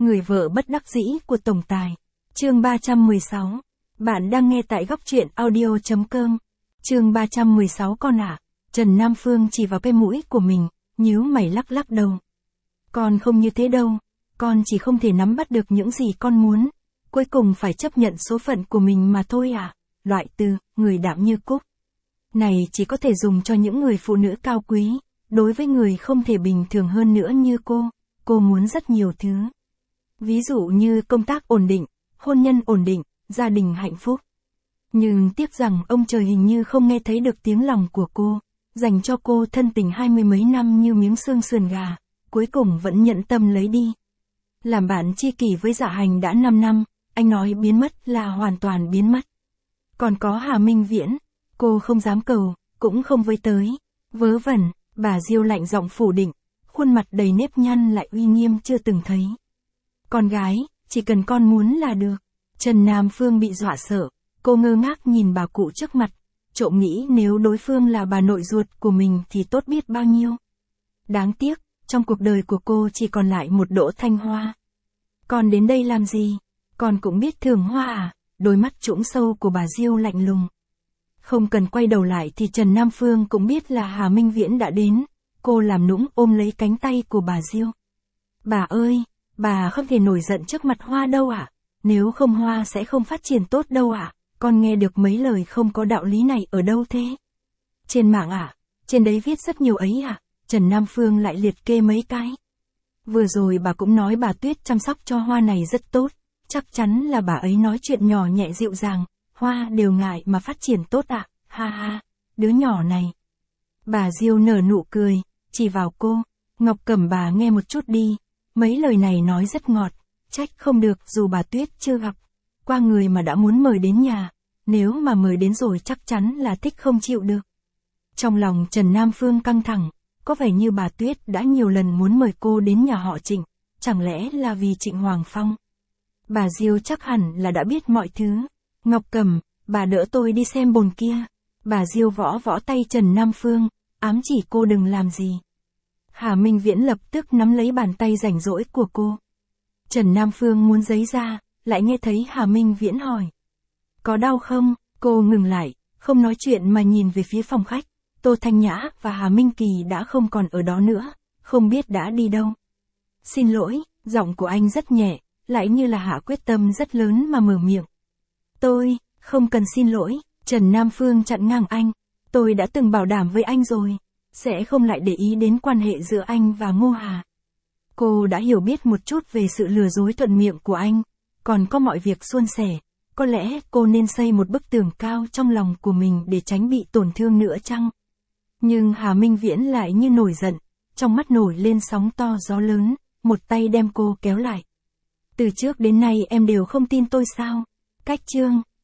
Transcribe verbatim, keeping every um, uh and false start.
Người vợ bất đắc dĩ của tổng tài. Chương ba trăm mười sáu. Bạn đang nghe tại góc truyện audio chấm com. Chương ba trăm mười sáu con ạ. À. Trần Nam Phương chỉ vào cái mũi của mình, nhíu mày lắc lắc đầu. Con không như thế đâu, con chỉ không thể nắm bắt được những gì con muốn, cuối cùng phải chấp nhận số phận của mình mà thôi à. Loại từ, người đạm như cúc. Này chỉ có thể dùng cho những người phụ nữ cao quý, đối với người không thể bình thường hơn nữa như cô, cô muốn rất nhiều thứ. Ví dụ như công tác ổn định, hôn nhân ổn định, gia đình hạnh phúc. Nhưng tiếc rằng ông trời hình như không nghe thấy được tiếng lòng của cô, dành cho cô thân tình hai mươi mấy năm như miếng xương sườn gà, cuối cùng vẫn nhận tâm lấy đi. Làm bạn tri kỷ với Dạ Hành đã năm năm, anh nói biến mất là hoàn toàn biến mất. Còn có Hà Minh Viễn, cô không dám cầu, cũng không với tới. Vớ vẩn, bà Diêu lạnh giọng phủ định, khuôn mặt đầy nếp nhăn lại uy nghiêm chưa từng thấy. Con gái, chỉ cần con muốn là được. Trần Nam Phương bị dọa sợ, cô ngơ ngác nhìn bà cụ trước mặt, trộm nghĩ nếu đối phương là bà nội ruột của mình thì tốt biết bao nhiêu. Đáng tiếc, trong cuộc đời của cô chỉ còn lại một Đỗ Thanh Hoa. Con đến đây làm gì? Con cũng biết Thường Hoa à? Đôi mắt trũng sâu của bà Diêu lạnh lùng. Không cần quay đầu lại thì Trần Nam Phương cũng biết là Hà Minh Viễn đã đến, cô làm nũng ôm lấy cánh tay của bà Diêu. Bà ơi, bà không thể nổi giận trước mặt Hoa đâu ạ, à? Nếu không Hoa sẽ không phát triển tốt đâu ạ, à? Con nghe được mấy lời không có đạo lý này ở đâu thế? Trên mạng ạ, à? Trên đấy viết rất nhiều ấy ạ, à? Trần Nam Phương lại liệt kê mấy cái. Vừa rồi bà cũng nói bà Tuyết chăm sóc cho Hoa này rất tốt, chắc chắn là bà ấy nói chuyện nhỏ nhẹ dịu dàng, Hoa đều ngại mà phát triển tốt ạ, à? Ha ha, đứa nhỏ này. Bà Diêu nở nụ cười, chỉ vào cô, Ngọc Cẩm bà nghe một chút đi, mấy lời này nói rất ngọt, trách không được dù bà Tuyết chưa gặp, qua người mà đã muốn mời đến nhà, nếu mà mời đến rồi chắc chắn là thích không chịu được. Trong lòng Trần Nam Phương căng thẳng, có vẻ như bà Tuyết đã nhiều lần muốn mời cô đến nhà họ Trịnh, chẳng lẽ là vì Trịnh Hoàng Phong? Bà Diêu chắc hẳn là đã biết mọi thứ. Ngọc Cẩm, bà đỡ tôi đi xem bồn kia. Bà Diêu võ võ tay Trần Nam Phương, ám chỉ cô đừng làm gì. Hà Minh Viễn lập tức nắm lấy bàn tay rảnh rỗi của cô. Trần Nam Phương muốn giấy ra, lại nghe thấy Hà Minh Viễn hỏi. Có đau không? Cô ngừng lại, không nói chuyện mà nhìn về phía phòng khách. Tô Thanh Nhã và Hà Minh Kỳ đã không còn ở đó nữa, không biết đã đi đâu. Xin lỗi, giọng của anh rất nhẹ, lại như là hạ quyết tâm rất lớn mà mở miệng. Tôi, không cần xin lỗi, Trần Nam Phương chặn ngang anh. Tôi đã từng bảo đảm với anh rồi, sẽ không lại để ý đến quan hệ giữa anh và Ngô Hà. Cô đã hiểu biết một chút về sự lừa dối thuận miệng của anh, còn có mọi việc suôn sẻ. Có lẽ cô nên xây một bức tường cao trong lòng của mình để tránh bị tổn thương nữa chăng? Nhưng Hà Minh Viễn lại như nổi giận, trong mắt nổi lên sóng to gió lớn, một tay đem cô kéo lại. Từ trước đến nay em đều không tin tôi sao? Cách chương.